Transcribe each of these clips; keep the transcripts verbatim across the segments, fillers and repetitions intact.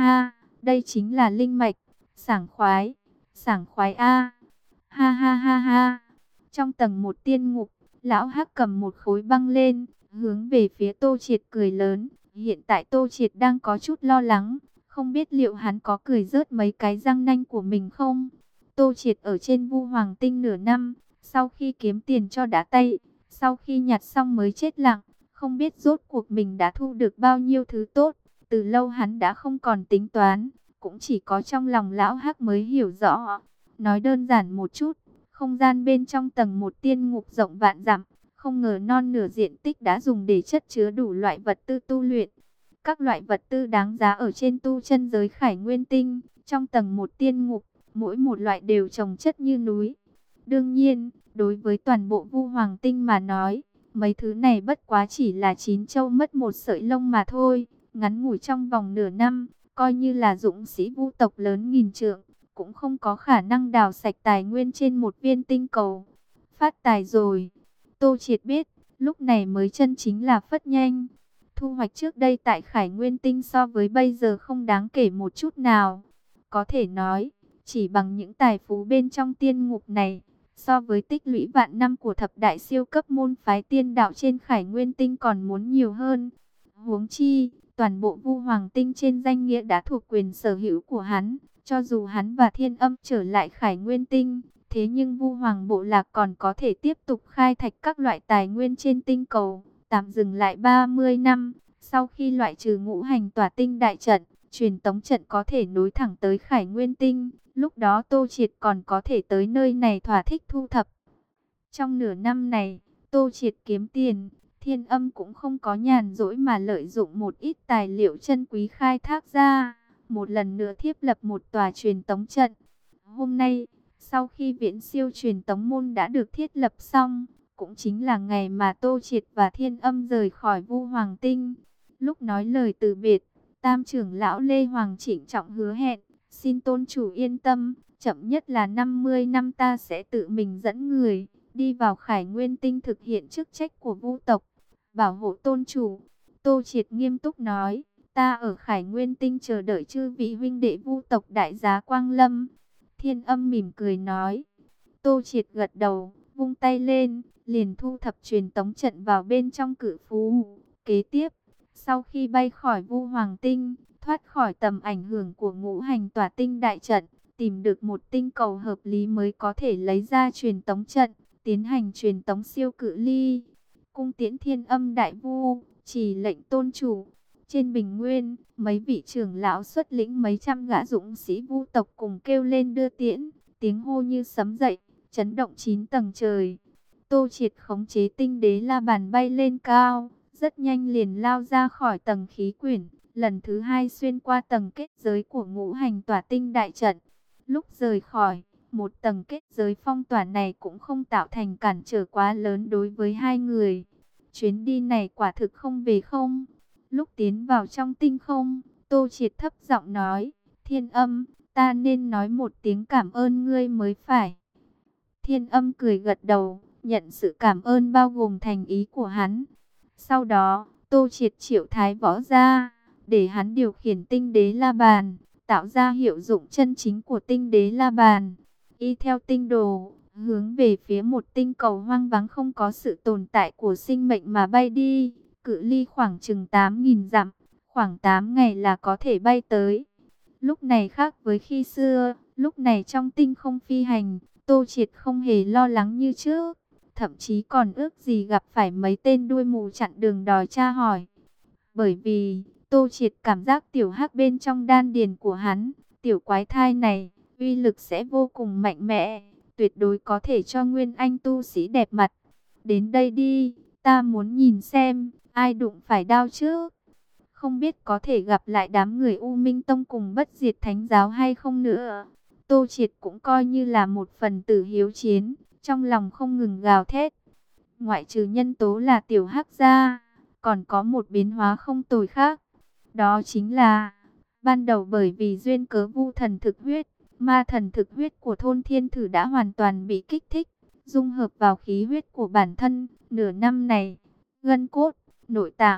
ha, đây chính là linh mạch, sảng khoái, sảng khoái a. Ha ha ha ha. Trong tầng một tiên ngục, lão Hắc cầm một khối băng lên, hướng về phía Tô Triệt cười lớn. Hiện tại Tô Triệt đang có chút lo lắng, không biết liệu hắn có cười rớt mấy cái răng nanh của mình không. Tô Triệt ở trên Vu Hoàng Tinh nửa năm, sau khi kiếm tiền cho đã tay, sau khi nhặt xong mới chết lặng, không biết rốt cuộc mình đã thu được bao nhiêu thứ tốt. Từ lâu hắn đã không còn tính toán, cũng chỉ có trong lòng lão Hắc mới hiểu rõ. Nói đơn giản một chút, không gian bên trong tầng một tiên ngục rộng vạn dặm, không ngờ non nửa diện tích đã dùng để chất chứa đủ loại vật tư tu luyện. Các loại vật tư đáng giá ở trên tu chân giới Khải Nguyên Tinh, trong tầng một tiên ngục, mỗi một loại đều chồng chất như núi. Đương nhiên, đối với toàn bộ Vu Hoàng Tinh mà nói, mấy thứ này bất quá chỉ là chín châu mất một sợi lông mà thôi. Ngắn ngủi trong vòng nửa năm, coi như là dũng sĩ Vu tộc lớn nghìn trượng, cũng không có khả năng đào sạch tài nguyên trên một viên tinh cầu. Phát tài rồi. Tô Triệt biết, lúc này mới chân chính là phất nhanh. Thu hoạch trước đây tại Khải Nguyên Tinh so với bây giờ không đáng kể một chút nào. Có thể nói, chỉ bằng những tài phú bên trong tiên ngục này, so với tích lũy vạn năm của thập đại siêu cấp môn phái tiên đạo trên Khải Nguyên Tinh còn muốn nhiều hơn. Huống chi, toàn bộ Vu Hoàng Tinh trên danh nghĩa đã thuộc quyền sở hữu của hắn. Cho dù hắn và Thiên Âm trở lại Khải Nguyên Tinh, thế nhưng Vu Hoàng Bộ Lạc còn có thể tiếp tục khai thạch các loại tài nguyên trên tinh cầu, tạm dừng lại ba mươi năm. Sau khi loại trừ ngũ hành tỏa tinh đại trận, truyền tống trận có thể nối thẳng tới Khải Nguyên Tinh. Lúc đó Tô Triệt còn có thể tới nơi này thỏa thích thu thập. Trong nửa năm này, Tô Triệt kiếm tiền, Thiên Âm cũng không có nhàn rỗi mà lợi dụng một ít tài liệu chân quý khai thác ra. Một lần nữa thiết lập một tòa truyền tống trận. Hôm nay, sau khi viễn siêu truyền tống môn đã được thiết lập xong, cũng chính là ngày mà Tô Triệt và Thiên Âm rời khỏi Vu Hoàng Tinh. Lúc nói lời từ biệt, Tam trưởng lão Lê Hoàng trịnh trọng hứa hẹn, xin tôn chủ yên tâm, chậm nhất là năm mươi năm ta sẽ tự mình dẫn người đi vào Khải Nguyên Tinh thực hiện chức trách của Vu tộc, bảo hộ tôn chủ. Tô Triệt nghiêm túc nói, ta ở Khải Nguyên Tinh chờ đợi chư vị huynh đệ Vu tộc đại giá quang lâm. Thiên Âm mỉm cười nói. Tô Triệt gật đầu, vung tay lên, liền thu thập truyền tống trận vào bên trong cự phú. Kế tiếp, sau khi bay khỏi Vu Hoàng Tinh, thoát khỏi tầm ảnh hưởng của ngũ hành tỏa tinh đại trận, tìm được một tinh cầu hợp lý mới có thể lấy ra truyền tống trận, tiến hành truyền tống siêu cự ly. Cung tiễn Thiên Âm đại vu, chỉ lệnh tôn chủ. Trên bình nguyên, mấy vị trưởng lão xuất lĩnh mấy trăm gã dũng sĩ Vu tộc cùng kêu lên đưa tiễn, tiếng hô như sấm dậy, chấn động chín tầng trời. Tô Triệt khống chế tinh đế la bàn bay lên cao, rất nhanh liền lao ra khỏi tầng khí quyển, lần thứ hai xuyên qua tầng kết giới của ngũ hành tỏa tinh đại trận. Lúc rời khỏi, một tầng kết giới phong tỏa này cũng không tạo thành cản trở quá lớn đối với hai người. Chuyến đi này quả thực không về không. Lúc tiến vào trong tinh không, Tô Triệt thấp giọng nói, Thiên Âm, ta nên nói một tiếng cảm ơn ngươi mới phải. Thiên Âm cười gật đầu, nhận sự cảm ơn bao gồm thành ý của hắn. Sau đó, Tô Triệt triệu thái võ ra, để hắn điều khiển tinh đế la bàn, tạo ra hiệu dụng chân chính của tinh đế la bàn. Y theo tinh đồ, hướng về phía một tinh cầu hoang vắng không có sự tồn tại của sinh mệnh mà bay đi. Cự ly khoảng chừng tám nghìn dặm, khoảng tám ngày là có thể bay tới. Lúc này khác với khi xưa, lúc này trong tinh không phi hành, Tô Triệt không hề lo lắng như trước. Thậm chí còn ước gì gặp phải mấy tên đuôi mù chặn đường đòi tra hỏi. Bởi vì, Tô Triệt cảm giác tiểu hắc bên trong đan điền của hắn, tiểu quái thai này, uy lực sẽ vô cùng mạnh mẽ, tuyệt đối có thể cho nguyên anh tu sĩ đẹp mặt. Đến đây đi, ta muốn nhìn xem, ai đụng phải đao trước. Không biết có thể gặp lại đám người U Minh Tông cùng Bất Diệt Thánh Giáo hay không nữa. Tô Triệt cũng coi như là một phần tử hiếu chiến, trong lòng không ngừng gào thét. Ngoại trừ nhân tố là tiểu hắc gia, còn có một biến hóa không tồi khác. Đó chính là, ban đầu bởi vì duyên cớ vu thần thực huyết, ma thần thực huyết của thôn thiên thử đã hoàn toàn bị kích thích, dung hợp vào khí huyết của bản thân. Nửa năm này, gân cốt, nội tạng,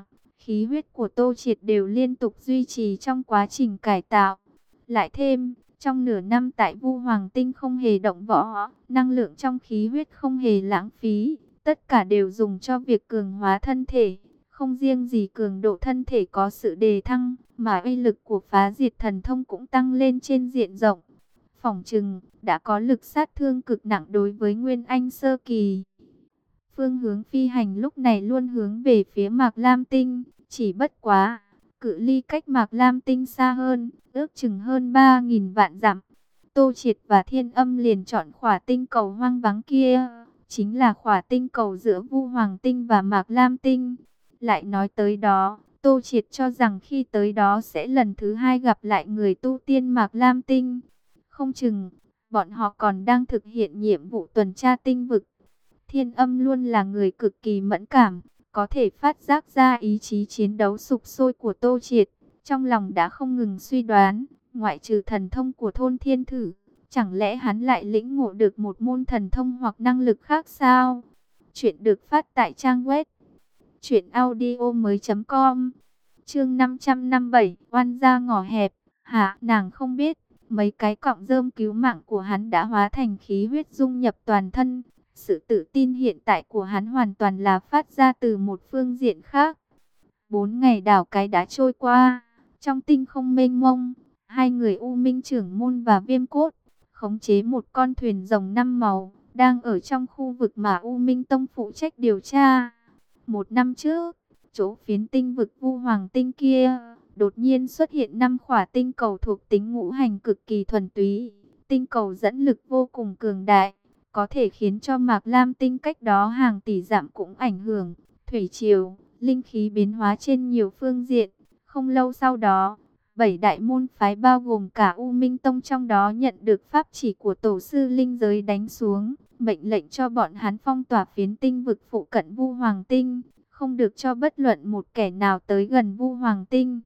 khí huyết của Tô Triệt đều liên tục duy trì trong quá trình cải tạo. Lại thêm, trong nửa năm tại Vu Hoàng Tinh không hề động võ, năng lượng trong khí huyết không hề lãng phí, tất cả đều dùng cho việc cường hóa thân thể. Không riêng gì cường độ thân thể có sự đề thăng, mà uy lực của phá diệt thần thông cũng tăng lên trên diện rộng. Phỏng chừng, đã có lực sát thương cực nặng đối với Nguyên Anh Sơ Kỳ. Phương hướng phi hành lúc này luôn hướng về phía Mạc Lam Tinh, chỉ bất quá, cự ly cách Mạc Lam Tinh xa hơn, ước chừng hơn ba nghìn vạn dặm. Tô Triệt và Thiên Âm liền chọn khỏa tinh cầu hoang vắng kia, chính là khỏa tinh cầu giữa Vu Hoàng Tinh và Mạc Lam Tinh. Lại nói tới đó, Tô Triệt cho rằng khi tới đó sẽ lần thứ hai gặp lại người tu tiên Mạc Lam Tinh. Không chừng, bọn họ còn đang thực hiện nhiệm vụ tuần tra tinh vực. Thiên Âm luôn là người cực kỳ mẫn cảm, có thể phát giác ra ý chí chiến đấu sục sôi của Tô Triệt. Trong lòng đã không ngừng suy đoán, ngoại trừ thần thông của thôn thiên thử, chẳng lẽ hắn lại lĩnh ngộ được một môn thần thông hoặc năng lực khác sao? Chuyện được phát tại trang web truyện audio mới chấm com. Chương năm trăm năm mươi bảy, oan gia ngõ hẹp. Hả, nàng không biết, mấy cái cọng rơm cứu mạng của hắn đã hóa thành khí huyết dung nhập toàn thân. Sự tự tin hiện tại của hắn hoàn toàn là phát ra từ một phương diện khác. Bốn ngày đảo cái đã trôi qua, trong tinh không mênh mông, hai người U Minh Trưởng Môn và Viêm Cốt khống chế một con thuyền rồng năm màu, đang ở trong khu vực mà U Minh Tông phụ trách điều tra. Một năm trước, chỗ phiến tinh vực Vu Hoàng Tinh kia, đột nhiên xuất hiện năm khỏa tinh cầu thuộc tính ngũ hành cực kỳ thuần túy. Tinh cầu dẫn lực vô cùng cường đại, có thể khiến cho Mạc Lam Tinh cách đó hàng tỷ dặm cũng ảnh hưởng. Thủy triều, linh khí biến hóa trên nhiều phương diện. Không lâu sau đó, bảy đại môn phái bao gồm cả U Minh Tông trong đó nhận được pháp chỉ của tổ sư linh giới đánh xuống, mệnh lệnh cho bọn hắn phong tỏa phiến tinh vực phụ cận Vu Hoàng Tinh, không được cho bất luận một kẻ nào tới gần Vu Hoàng Tinh.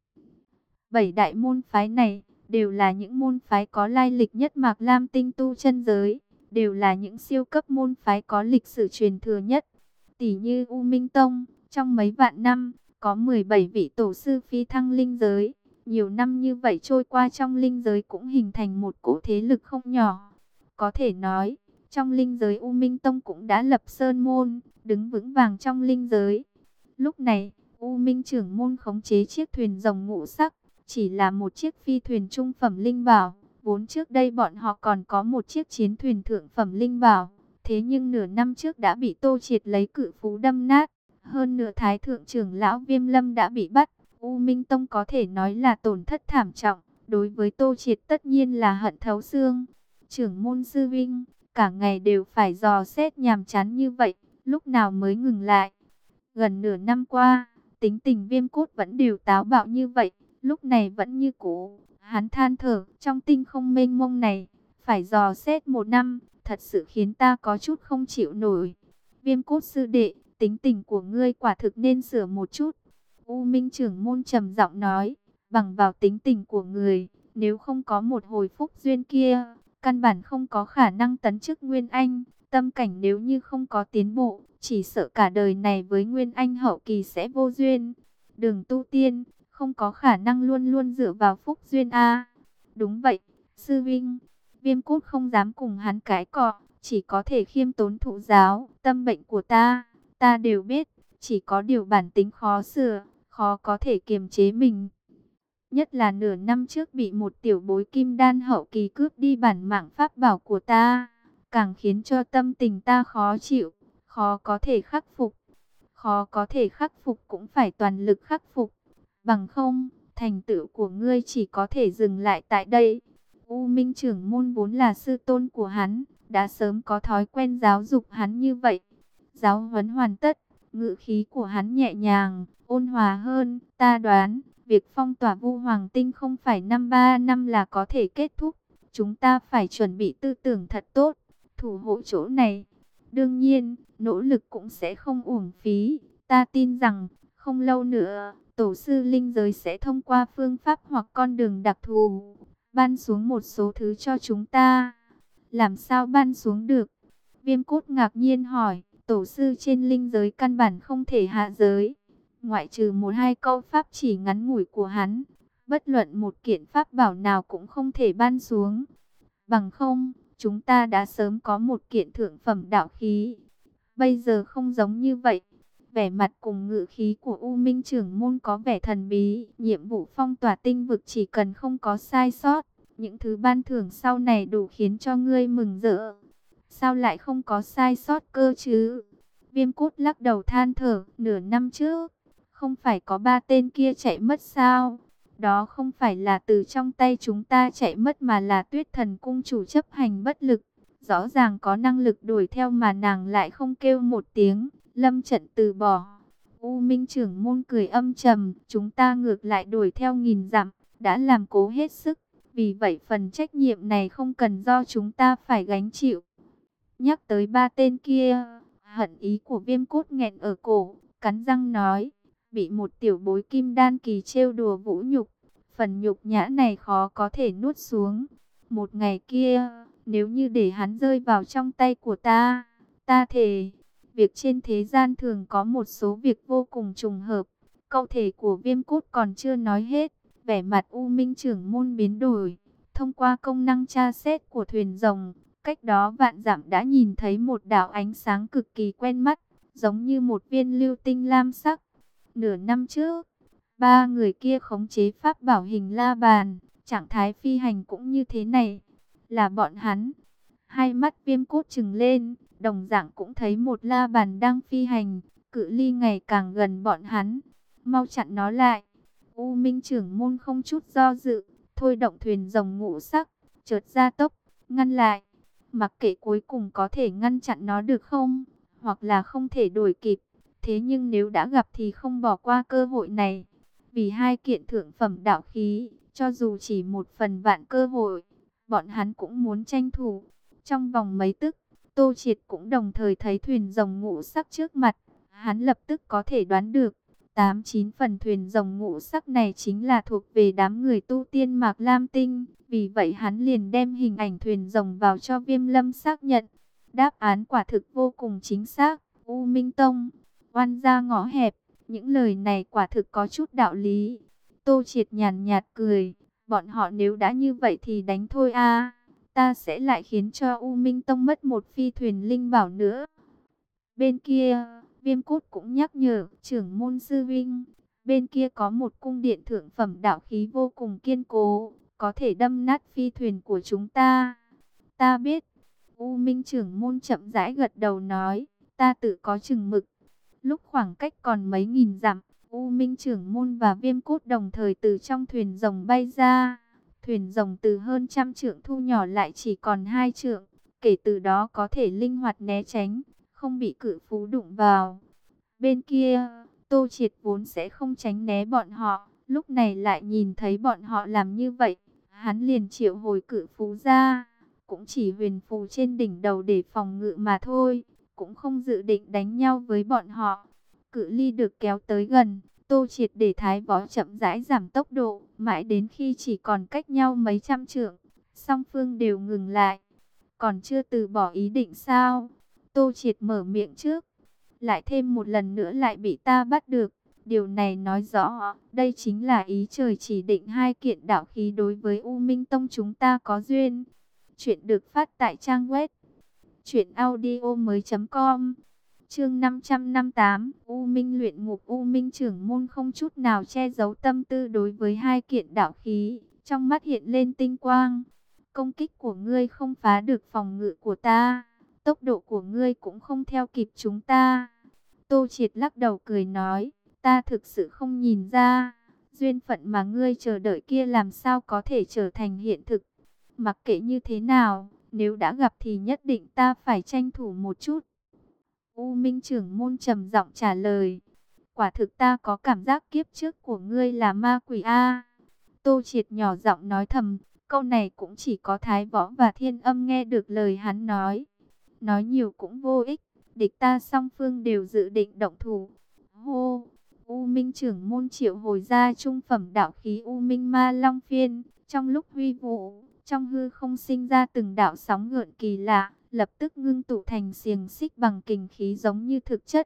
Bảy đại môn phái này đều là những môn phái có lai lịch nhất Mạc Lam Tinh tu chân giới, đều là những siêu cấp môn phái có lịch sử truyền thừa nhất. Tỷ như U Minh Tông, trong mấy vạn năm, có mười bảy vị tổ sư phi thăng linh giới. Nhiều năm như vậy trôi qua trong linh giới cũng hình thành một cỗ thế lực không nhỏ. Có thể nói, trong linh giới U Minh Tông cũng đã lập sơn môn, đứng vững vàng trong linh giới. Lúc này, U Minh trưởng môn khống chế chiếc thuyền rồng ngũ sắc, chỉ là một chiếc phi thuyền trung phẩm linh bảo. Vốn trước đây bọn họ còn có một chiếc chiến thuyền thượng phẩm linh bảo. Thế nhưng nửa năm trước đã bị Tô Triệt lấy cự phú đâm nát. Hơn nửa thái thượng trưởng lão Viêm Lâm đã bị bắt. U Minh Tông có thể nói là tổn thất thảm trọng. Đối với Tô Triệt tất nhiên là hận thấu xương. Trưởng môn sư vinh, cả ngày đều phải dò xét nhàm chán như vậy, lúc nào mới ngừng lại. Gần nửa năm qua, tính tình Viêm Cốt vẫn đều táo bạo như vậy, lúc này vẫn như cũ. Hắn than thở, trong tinh không mênh mông này, phải dò xét một năm, thật sự khiến ta có chút không chịu nổi. Viêm Cốt sư đệ, tính tình của ngươi quả thực nên sửa một chút. U Minh trưởng môn trầm giọng nói, bằng vào tính tình của người, nếu không có một hồi phúc duyên kia, căn bản không có khả năng tấn chức Nguyên Anh. Tâm cảnh nếu như không có tiến bộ, chỉ sợ cả đời này với Nguyên Anh hậu kỳ sẽ vô duyên. Đường tu tiên, không có khả năng luôn luôn dựa vào phúc duyên a. Đúng vậy, sư vinh. Viêm Cốt không dám cùng hắn cãi cọ, chỉ có thể khiêm tốn thụ giáo. Tâm bệnh của ta, ta đều biết, chỉ có điều bản tính khó sửa, khó có thể kiềm chế mình. Nhất là nửa năm trước bị một tiểu bối kim đan hậu kỳ cướp đi bản mạng pháp bảo của ta, càng khiến cho tâm tình ta khó chịu, khó có thể khắc phục. Khó có thể khắc phục cũng phải toàn lực khắc phục, bằng không, thành tựu của ngươi chỉ có thể dừng lại tại đây. U Minh trưởng môn vốn là sư tôn của hắn, đã sớm có thói quen giáo dục hắn như vậy. Giáo huấn hoàn tất, ngữ khí của hắn nhẹ nhàng, ôn hòa hơn. Ta đoán, việc phong tỏa Vu Hoàng Tinh không phải năm ba năm là có thể kết thúc. Chúng ta phải chuẩn bị tư tưởng thật tốt, thủ hộ chỗ này. Đương nhiên, nỗ lực cũng sẽ không uổng phí. Ta tin rằng, không lâu nữa, tổ sư linh giới sẽ thông qua phương pháp hoặc con đường đặc thù, ban xuống một số thứ cho chúng ta. Làm sao ban xuống được? Viêm Cốt ngạc nhiên hỏi. Tổ sư trên linh giới căn bản không thể hạ giới. Ngoại trừ một hai câu pháp chỉ ngắn ngủi của hắn, bất luận một kiện pháp bảo nào cũng không thể ban xuống. Bằng không, chúng ta đã sớm có một kiện thượng phẩm đạo khí. Bây giờ không giống như vậy. Vẻ mặt cùng ngự khí của U Minh trưởng môn có vẻ thần bí. Nhiệm vụ phong tỏa tinh vực chỉ cần không có sai sót, những thứ ban thưởng sau này đủ khiến cho ngươi mừng rỡ. Sao lại không có sai sót cơ chứ? Viêm cốt lắc đầu than thở, nửa năm trước, không phải có ba tên kia chạy mất sao? Đó không phải là từ trong tay chúng ta chạy mất mà là Tuyết Thần cung chủ chấp hành bất lực. Rõ ràng có năng lực đuổi theo mà nàng lại không kêu một tiếng, lâm trận từ bỏ. U Minh trưởng môn cười âm trầm, chúng ta ngược lại đuổi theo nghìn dặm, đã làm cố hết sức. Vì vậy phần trách nhiệm này không cần do chúng ta phải gánh chịu. Nhắc tới ba tên kia, hận ý của Viêm cốt nghẹn ở cổ, cắn răng nói, bị một tiểu bối kim đan kỳ trêu đùa vũ nhục, phần nhục nhã này khó có thể nuốt xuống. Một ngày kia, nếu như để hắn rơi vào trong tay của ta, ta thề, việc trên thế gian thường có một số việc vô cùng trùng hợp. Câu thể của Viêm cốt còn chưa nói hết, vẻ mặt U Minh trưởng môn biến đổi. Thông qua công năng tra xét của thuyền rồng, cách đó vạn dặm đã nhìn thấy một đạo ánh sáng cực kỳ quen mắt, giống như một viên lưu tinh lam sắc. Nửa năm trước, ba người kia khống chế pháp bảo hình la bàn, trạng thái phi hành cũng như thế này. Là bọn hắn. Hai mắt Viêm cốt trừng lên, đồng dạng cũng thấy một la bàn đang phi hành, cự ly ngày càng gần bọn hắn. Mau chặn nó lại. U Minh trưởng môn không chút do dự, thôi động thuyền rồng ngũ sắc, chợt gia tốc, ngăn lại. Mặc kệ cuối cùng có thể ngăn chặn nó được không, hoặc là không thể đuổi kịp. Thế nhưng nếu đã gặp thì không bỏ qua cơ hội này. Vì hai kiện thượng phẩm đạo khí, cho dù chỉ một phần vạn cơ hội, bọn hắn cũng muốn tranh thủ. Trong vòng mấy tức, Tô Triệt cũng đồng thời thấy thuyền rồng ngũ sắc trước mặt. Hắn lập tức có thể đoán được, tám chín phần thuyền rồng ngũ sắc này chính là thuộc về đám người tu tiên Mạc Lam Tinh. Vì vậy hắn liền đem hình ảnh thuyền rồng vào cho Viêm Lâm xác nhận. Đáp án quả thực vô cùng chính xác. U Minh Tông, oan gia ngõ hẹp, những lời này quả thực có chút đạo lý. Tô Triệt nhàn nhạt cười, bọn họ nếu đã như vậy thì đánh thôi a. Ta sẽ lại khiến cho U Minh Tông mất một phi thuyền linh bảo nữa. Bên kia, Viêm cốt cũng nhắc nhở, trưởng môn sư vinh, bên kia có một cung điện thượng phẩm đạo khí vô cùng kiên cố, có thể đâm nát phi thuyền của chúng ta. Ta biết. U Minh trưởng môn chậm rãi gật đầu nói, ta tự có chừng mực. Lúc khoảng cách còn mấy nghìn dặm, U Minh trưởng môn và Viêm cốt đồng thời từ trong thuyền rồng bay ra. Thuyền rồng từ hơn trăm trượng thu nhỏ lại chỉ còn hai trượng, kể từ đó có thể linh hoạt né tránh, không bị cự phú đụng vào. Bên kia, Tô Triệt vốn sẽ không tránh né bọn họ, lúc này lại nhìn thấy bọn họ làm như vậy, hắn liền triệu hồi cự phú ra, cũng chỉ huyền phù trên đỉnh đầu để phòng ngự mà thôi, cũng không dự định đánh nhau với bọn họ. Cự ly được kéo tới gần, Tô Triệt để thái võ chậm rãi giảm tốc độ, mãi đến khi chỉ còn cách nhau mấy trăm trượng, song phương đều ngừng lại. Còn chưa từ bỏ ý định sao? Tô Triệt mở miệng trước. Lại thêm một lần nữa lại bị ta bắt được. Điều này nói rõ, đây chính là ý trời chỉ định hai kiện đạo khí đối với U Minh Tông chúng ta có duyên. Chuyện được phát tại trang web truyện audio mới chấm com. Chương năm trăm năm mươi tám, U Minh luyện ngục. U Minh trưởng môn không chút nào che giấu tâm tư đối với hai kiện đạo khí, trong mắt hiện lên tinh quang. Công kích của ngươi không phá được phòng ngự của ta, tốc độ của ngươi cũng không theo kịp chúng ta. Tô Triệt lắc đầu cười nói, ta thực sự không nhìn ra, duyên phận mà ngươi chờ đợi kia làm sao có thể trở thành hiện thực. Mặc kệ như thế nào, nếu đã gặp thì nhất định ta phải tranh thủ một chút. U Minh trưởng môn trầm giọng trả lời, quả thực ta có cảm giác kiếp trước của ngươi là ma quỷ a. Tô Triệt nhỏ giọng nói thầm, câu này cũng chỉ có Thái Võ và Thiên Âm nghe được lời hắn nói. Nói nhiều cũng vô ích, địch ta song phương đều dự định động thủ. Hô, U Minh trưởng môn triệu hồi ra trung phẩm đạo khí U Minh Ma Long Phiên, trong lúc huy vũ, trong hư không sinh ra từng đạo sóng gợn kỳ lạ, lập tức ngưng tụ thành xiềng xích bằng kình khí giống như thực chất,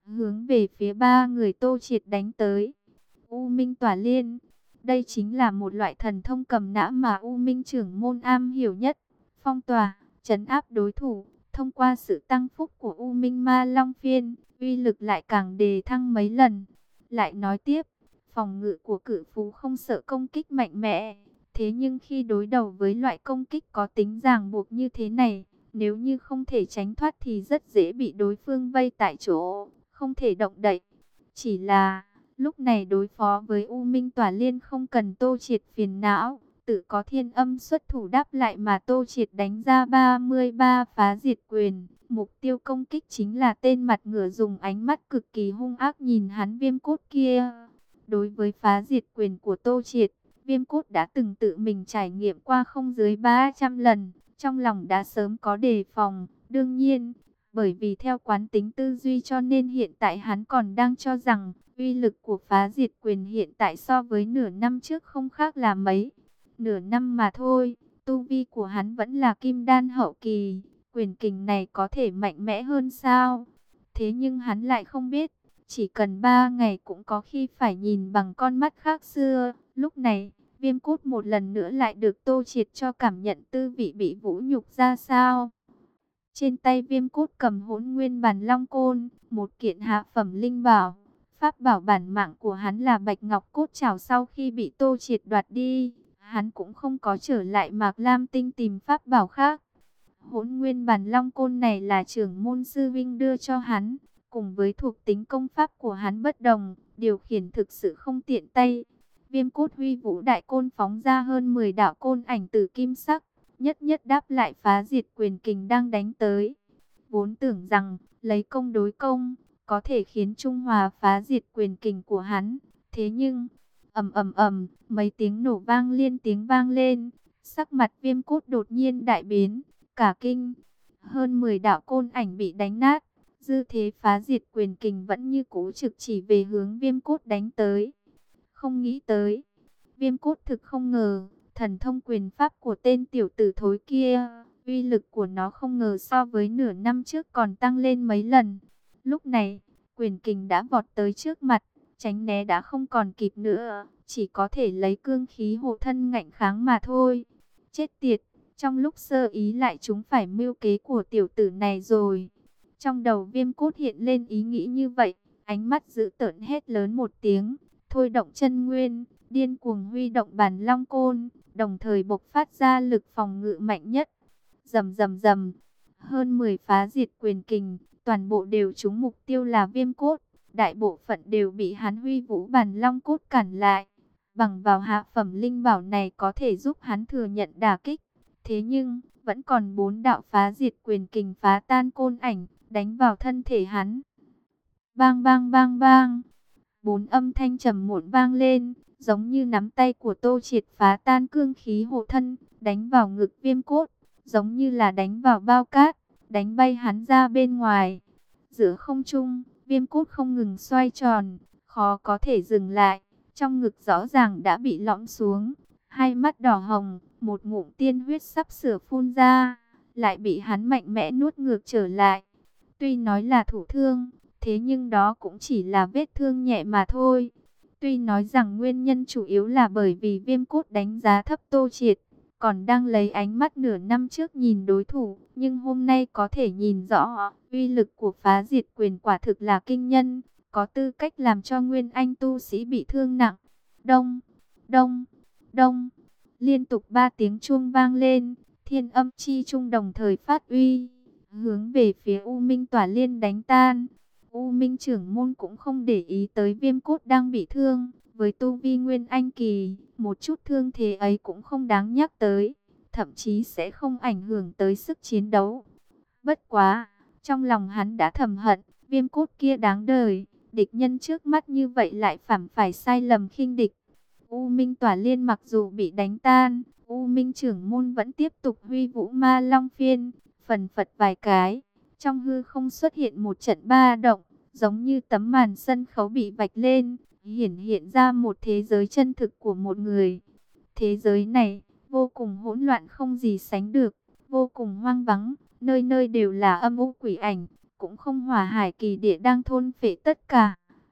hướng về phía ba người Tô Triệt đánh tới. U Minh Tỏa Liên, đây chính là một loại thần thông cầm nã mà U Minh trưởng môn am hiểu nhất, phong tỏa, trấn áp đối thủ. Thông qua sự tăng phúc của U Minh Ma Long Phiên, uy lực lại càng đề thăng mấy lần. Lại nói tiếp, phòng ngự của cự phú không sợ công kích mạnh mẽ. Thế nhưng khi đối đầu với loại công kích có tính ràng buộc như thế này, nếu như không thể tránh thoát thì rất dễ bị đối phương vây tại chỗ, không thể động đậy. Chỉ là, lúc này đối phó với U Minh Tỏa Liên không cần Tô Triệt phiền não, tự có Thiên Âm xuất thủ đáp lại mà Tô Triệt đánh ra ba mươi ba phá diệt quyền. Mục tiêu công kích chính là tên mặt ngựa dùng ánh mắt cực kỳ hung ác nhìn hắn Viêm Cốt kia. Đối với phá diệt quyền của Tô Triệt, Viêm Cốt đã từng tự mình trải nghiệm qua không dưới ba trăm lần, trong lòng đã sớm có đề phòng. Đương nhiên, bởi vì theo quán tính tư duy cho nên hiện tại hắn còn đang cho rằng uy lực của phá diệt quyền hiện tại so với nửa năm trước không khác là mấy. Nửa năm mà thôi, tu vi của hắn vẫn là kim đan hậu kỳ, quyền kình này có thể mạnh mẽ hơn sao? Thế nhưng hắn lại không biết, chỉ cần ba ngày cũng có khi phải nhìn bằng con mắt khác xưa. Lúc này, Viêm Cốt một lần nữa lại được Tô Triệt cho cảm nhận tư vị bị vũ nhục ra sao. Trên tay Viêm Cốt cầm Hỗn Nguyên Bản Long Côn, một kiện hạ phẩm linh bảo. Pháp bảo bản mạng của hắn là Bạch Ngọc Cốt Trảo, sau khi bị Tô Triệt đoạt đi, hắn cũng không có trở lại Mạc Lam Tinh tìm pháp bảo khác. Hỗn Nguyên Bản Long Côn này là trưởng môn sư vinh đưa cho hắn, cùng với thuộc tính công pháp của hắn bất đồng, điều khiển thực sự không tiện tay. Viêm Cốt huy vũ đại côn phóng ra hơn mười đạo côn ảnh từ kim sắc, nhất nhất đáp lại phá diệt quyền kình đang đánh tới. Vốn tưởng rằng lấy công đối công có thể khiến trung hòa phá diệt quyền kình của hắn, thế nhưng ầm ầm ầm, mấy tiếng nổ vang liên tiếng vang lên, sắc mặt Viêm Cốt đột nhiên đại biến, cả kinh. Hơn mười đạo côn ảnh bị đánh nát, dư thế phá diệt quyền kình vẫn như cũ trực chỉ về hướng Viêm Cốt đánh tới. Không nghĩ tới, Viêm Cốt thực không ngờ, thần thông quyền pháp của tên tiểu tử thối kia, uy lực của nó không ngờ so với nửa năm trước còn tăng lên mấy lần. Lúc này, quyền kình đã vọt tới trước mặt, tránh né đã không còn kịp nữa, chỉ có thể lấy cương khí hộ thân ngạnh kháng mà thôi. Chết tiệt, trong lúc sơ ý lại chúng phải mưu kế của tiểu tử này rồi. Trong đầu Viêm Cốt hiện lên ý nghĩ như vậy, ánh mắt dữ tợn hét lớn một tiếng, thôi động chân nguyên, điên cuồng huy động Bản Long Côn, đồng thời bộc phát ra lực phòng ngự mạnh nhất. Rầm rầm rầm, hơn mười phá diệt quyền kình, toàn bộ đều trúng mục tiêu là Viêm Cốt, đại bộ phận đều bị hắn huy vũ Bản Long Cốt cản lại. Bằng vào hạ phẩm linh bảo này có thể giúp hắn thừa nhận đả kích, thế nhưng vẫn còn bốn đạo phá diệt quyền kình phá tan côn ảnh, đánh vào thân thể hắn. Bang bang bang bang, bốn âm thanh trầm muộn vang lên, giống như nắm tay của Tô Triệt phá tan cương khí hộ thân, đánh vào ngực Viêm Cốt, giống như là đánh vào bao cát, đánh bay hắn ra bên ngoài. Giữa không trung, Viêm Cốt không ngừng xoay tròn, khó có thể dừng lại, trong ngực rõ ràng đã bị lõm xuống, hai mắt đỏ hồng, một ngụm tiên huyết sắp sửa phun ra, lại bị hắn mạnh mẽ nuốt ngược trở lại. Tuy nói là thủ thương, thế nhưng đó cũng chỉ là vết thương nhẹ mà thôi. Tuy nói rằng nguyên nhân chủ yếu là bởi vì Viêm Cốt đánh giá thấp Tô Triệt, còn đang lấy ánh mắt nửa năm trước nhìn đối thủ, nhưng hôm nay có thể nhìn rõ, uy lực của phá diệt quyền quả thực là kinh nhân, có tư cách làm cho nguyên anh tu sĩ bị thương nặng. Đông, đông, đông, liên tục ba tiếng chuông vang lên, thiên âm chi trung đồng thời phát uy, hướng về phía U Minh Tỏa Liên đánh tan. U Minh trưởng môn cũng không để ý tới Viêm Cốt đang bị thương, với tu vi nguyên anh kỳ, một chút thương thế ấy cũng không đáng nhắc tới, thậm chí sẽ không ảnh hưởng tới sức chiến đấu. Bất quá, trong lòng hắn đã thầm hận, Viêm Cốt kia đáng đời, địch nhân trước mắt như vậy lại phạm phải sai lầm khinh địch. U Minh Tỏa Liên mặc dù bị đánh tan, U Minh trưởng môn vẫn tiếp tục huy vũ Ma Long Phiên, phần phật vài cái. Trong hư không xuất hiện một trận ba động, giống như tấm màn sân khấu bị vạch lên, hiển hiện ra một thế giới chân thực của một người. Thế giới này, vô cùng hỗn loạn không gì sánh được, vô cùng hoang vắng, nơi nơi đều là âm u quỷ ảnh, cũng không hỏa hải kỳ địa đang thôn phệ tất cả.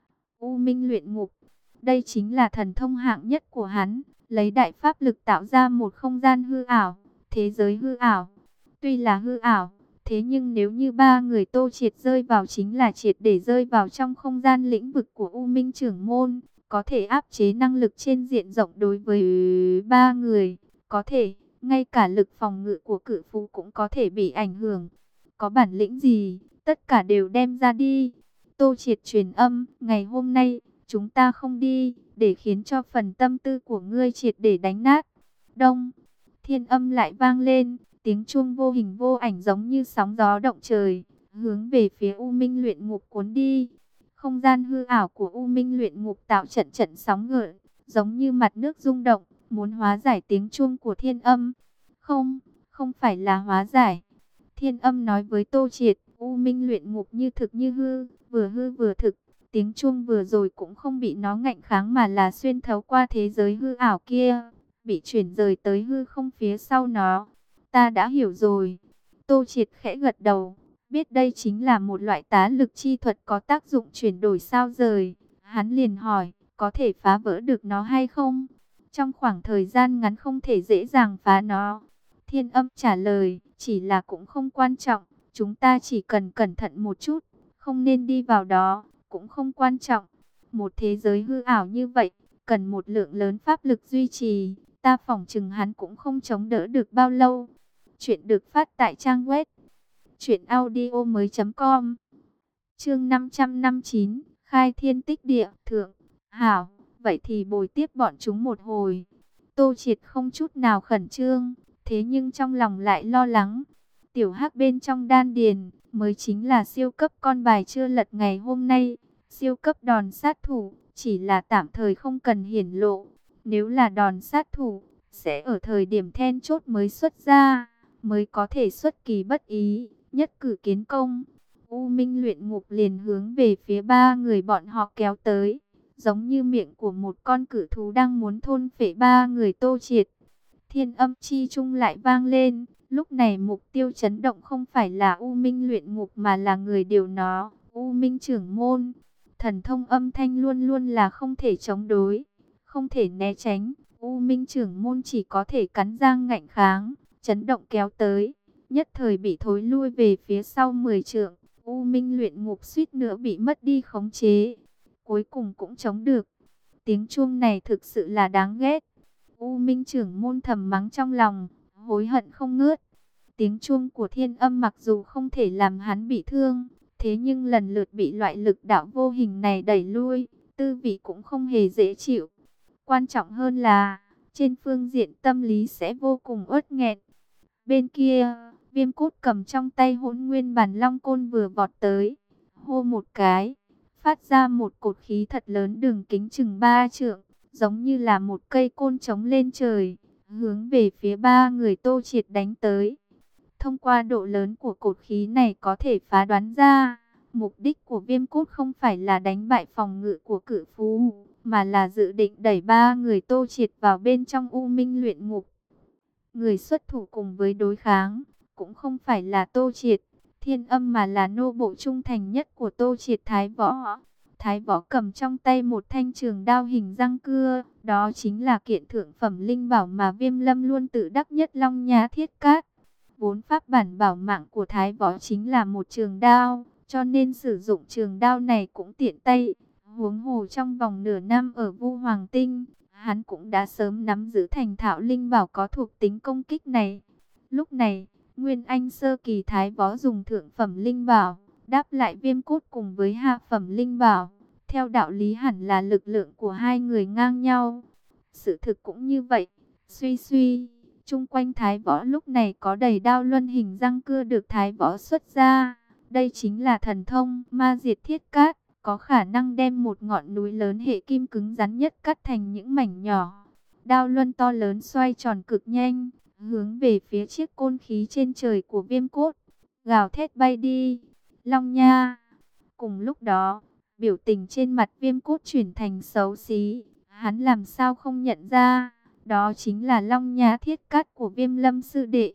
U Minh luyện ngục, đây chính là thần thông hạng nhất của hắn, lấy đại pháp lực tạo ra một không gian hư ảo, thế giới hư ảo. Tuy là hư ảo, thế nhưng nếu như ba người Tô Triệt rơi vào chính là triệt để rơi vào trong không gian lĩnh vực của U Minh trưởng môn, có thể áp chế năng lực trên diện rộng đối với ba người, có thể, ngay cả lực phòng ngự của cự phú cũng có thể bị ảnh hưởng. Có bản lĩnh gì, tất cả đều đem ra đi. Tô Triệt truyền âm, ngày hôm nay, chúng ta không đi, để khiến cho phần tâm tư của ngươi triệt để đánh nát. Đông, thiên âm lại vang lên, tiếng chuông vô hình vô ảnh giống như sóng gió động trời, hướng về phía U Minh luyện ngục cuốn đi. Không gian hư ảo của U Minh luyện ngục tạo trận trận sóng gợn, giống như mặt nước rung động, muốn hóa giải tiếng chuông của thiên âm. Không, không phải là hóa giải. Thiên âm nói với Tô Triệt, U Minh luyện ngục như thực như hư, vừa hư vừa thực. Tiếng chuông vừa rồi cũng không bị nó ngạnh kháng mà là xuyên thấu qua thế giới hư ảo kia, bị chuyển rời tới hư không phía sau nó. Ta đã hiểu rồi. Tô Triệt khẽ gật đầu, biết đây chính là một loại tá lực chi thuật có tác dụng chuyển đổi sao rời. Hắn liền hỏi, có thể phá vỡ được nó hay không? Trong khoảng thời gian ngắn không thể dễ dàng phá nó. Thiên âm trả lời, chỉ là cũng không quan trọng, chúng ta chỉ cần cẩn thận một chút, không nên đi vào đó, cũng không quan trọng. Một thế giới hư ảo như vậy, cần một lượng lớn pháp lực duy trì, ta phỏng chừng hắn cũng không chống đỡ được bao lâu. Chuyện được phát tại trang web truyện audio mới chấm com. Chương năm trăm năm mươi chín, Khai Thiên Tích Địa, thượng. Hảo, vậy thì bồi tiếp bọn chúng một hồi. Tô Triệt không chút nào khẩn trương, thế nhưng trong lòng lại lo lắng. Tiểu Hắc bên trong đan điền mới chính là siêu cấp con bài chưa lật ngày hôm nay, siêu cấp đòn sát thủ, chỉ là tạm thời không cần hiển lộ. Nếu là đòn sát thủ, sẽ ở thời điểm then chốt mới xuất ra, mới có thể xuất kỳ bất ý, nhất cử kiến công. U Minh luyện ngục liền hướng về phía ba người bọn họ kéo tới, giống như miệng của một con cự thú đang muốn thôn phệ ba người Tô Triệt. Thiên âm chi trung lại vang lên, lúc này mục tiêu chấn động không phải là U Minh luyện ngục mà là người điều nó, U Minh trưởng môn. Thần thông âm thanh luôn luôn là không thể chống đối, không thể né tránh. U Minh trưởng môn chỉ có thể cắn răng ngạnh kháng, chấn động kéo tới, nhất thời bị thối lui về phía sau mười trượng. U Minh luyện ngục suýt nữa bị mất đi khống chế, cuối cùng cũng chống được. Tiếng chuông này thực sự là đáng ghét. U Minh trưởng môn thầm mắng trong lòng, hối hận không ngớt. Tiếng chuông của thiên âm mặc dù không thể làm hắn bị thương, thế nhưng lần lượt bị loại lực đạo vô hình này đẩy lui, tư vị cũng không hề dễ chịu. Quan trọng hơn là, trên phương diện tâm lý sẽ vô cùng uất nghẹn. Bên kia, Viêm Cốt cầm trong tay Hỗn Nguyên Bản Long Côn vừa vọt tới, hô một cái, phát ra một cột khí thật lớn đường kính chừng ba trượng, giống như là một cây côn trống lên trời, hướng về phía ba người Tô Triệt đánh tới. Thông qua độ lớn của cột khí này có thể phá đoán ra, mục đích của Viêm Cốt không phải là đánh bại phòng ngự của cự phú, mà là dự định đẩy ba người Tô Triệt vào bên trong U Minh luyện ngục. Người xuất thủ cùng với đối kháng, cũng không phải là Tô Triệt, Thiên âm mà là nô bộ trung thành nhất của Tô Triệt Thái Võ. Thái Võ cầm trong tay một thanh trường đao hình răng cưa, đó chính là kiện thượng phẩm linh bảo mà Viêm Lâm luôn tự đắc nhất Long Nha Thiết Cát. Vốn pháp bản bảo mạng của Thái Võ chính là một trường đao, cho nên sử dụng trường đao này cũng tiện tay. Huống hồ trong vòng nửa năm ở Vu Hoàng Tinh, hắn cũng đã sớm nắm giữ thành thạo linh bảo có thuộc tính công kích này. Lúc này, Nguyên Anh sơ kỳ Thái Võ dùng thượng phẩm linh bảo đáp lại Viêm Cốt cùng với hạ phẩm linh bảo. Theo đạo lý hẳn là lực lượng của hai người ngang nhau. Sự thực cũng như vậy. Suy suy, chung quanh Thái Võ lúc này có đầy đao luân hình răng cưa được Thái Võ xuất ra. Đây chính là thần thông Ma Diệt Thiết Cát, có khả năng đem một ngọn núi lớn hệ kim cứng rắn nhất cắt thành những mảnh nhỏ. Đao luân to lớn xoay tròn cực nhanh, hướng về phía chiếc côn khí trên trời của Viêm Cốt, gào thét bay đi. Long Nha. Cùng lúc đó, biểu tình trên mặt Viêm Cốt chuyển thành xấu xí. Hắn làm sao không nhận ra, đó chính là Long Nha Thiết Cát của Viêm Lâm sư đệ.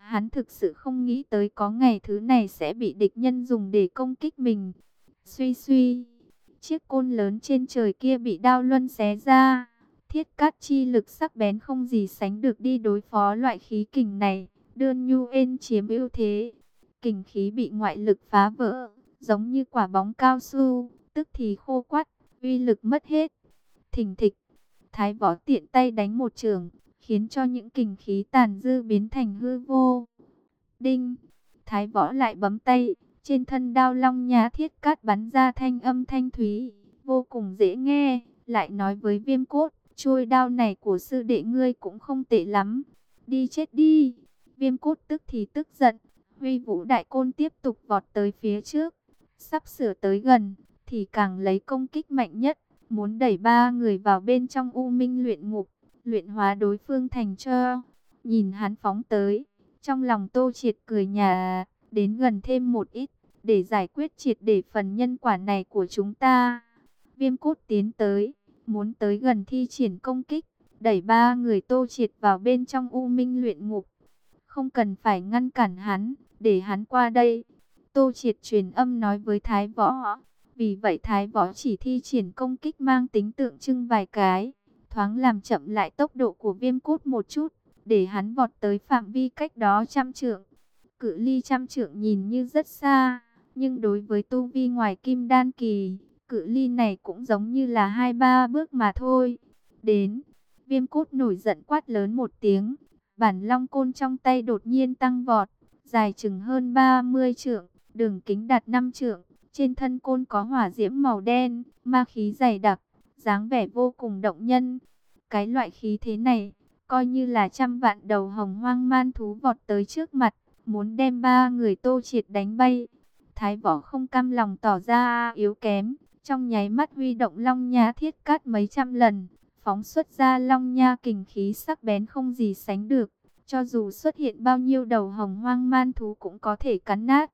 Hắn thực sự không nghĩ tới có ngày thứ này sẽ bị địch nhân dùng để công kích mình. Suy suy, chiếc côn lớn trên trời kia bị đao luân xé ra. Thiết cát chi lực sắc bén không gì sánh được đi đối phó loại khí kình này, đưa Nhu Ên chiếm ưu thế. Kình khí bị ngoại lực phá vỡ, giống như quả bóng cao su, tức thì khô quắt, uy lực mất hết. Thình thịch, Thái Võ tiện tay đánh một chưởng, khiến cho những kình khí tàn dư biến thành hư vô. Đinh, Thái Võ lại bấm tay, trên thân đao long nhá thiết cát bắn ra thanh âm thanh thúy, vô cùng dễ nghe, lại nói với Viêm Cốt, trôi đao này của sư đệ ngươi cũng không tệ lắm, đi chết đi. Viêm Cốt tức thì tức giận, huy vũ đại côn tiếp tục vọt tới phía trước, sắp sửa tới gần, thì càng lấy công kích mạnh nhất, muốn đẩy ba người vào bên trong U Minh luyện ngục, luyện hóa đối phương thành tro. Nhìn hắn phóng tới, trong lòng Tô Triệt cười nhả, đến gần thêm một ít, để giải quyết triệt để phần nhân quả này của chúng ta. Viêm Cốt tiến tới, muốn tới gần thi triển công kích, đẩy ba người Tô Triệt vào bên trong U Minh luyện ngục. Không cần phải ngăn cản hắn, để hắn qua đây. Tô Triệt truyền âm nói với Thái Võ. Vì vậy Thái Võ chỉ thi triển công kích mang tính tượng trưng vài cái, thoáng làm chậm lại tốc độ của Viêm Cốt một chút, để hắn vọt tới phạm vi cách đó trăm trượng. Cự ly trăm trượng nhìn như rất xa, nhưng đối với tu vi ngoài kim đan kỳ, cự ly này cũng giống như là hai ba bước mà thôi. Đến, Viêm Cốt nổi giận quát lớn một tiếng, bản long côn trong tay đột nhiên tăng vọt, dài chừng hơn ba mươi trượng, đường kính đạt năm trượng. Trên thân côn có hỏa diễm màu đen, ma khí dày đặc, dáng vẻ vô cùng động nhân. Cái loại khí thế này, coi như là trăm vạn đầu hồng hoang man thú vọt tới trước mặt, muốn đem ba người Tô Triệt đánh bay. Thái Võ không cam lòng tỏ ra yếu kém, trong nháy mắt huy động long nha thiết cát mấy trăm lần, phóng xuất ra long nha kình khí sắc bén không gì sánh được, cho dù xuất hiện bao nhiêu đầu hồng hoang man thú cũng có thể cắn nát.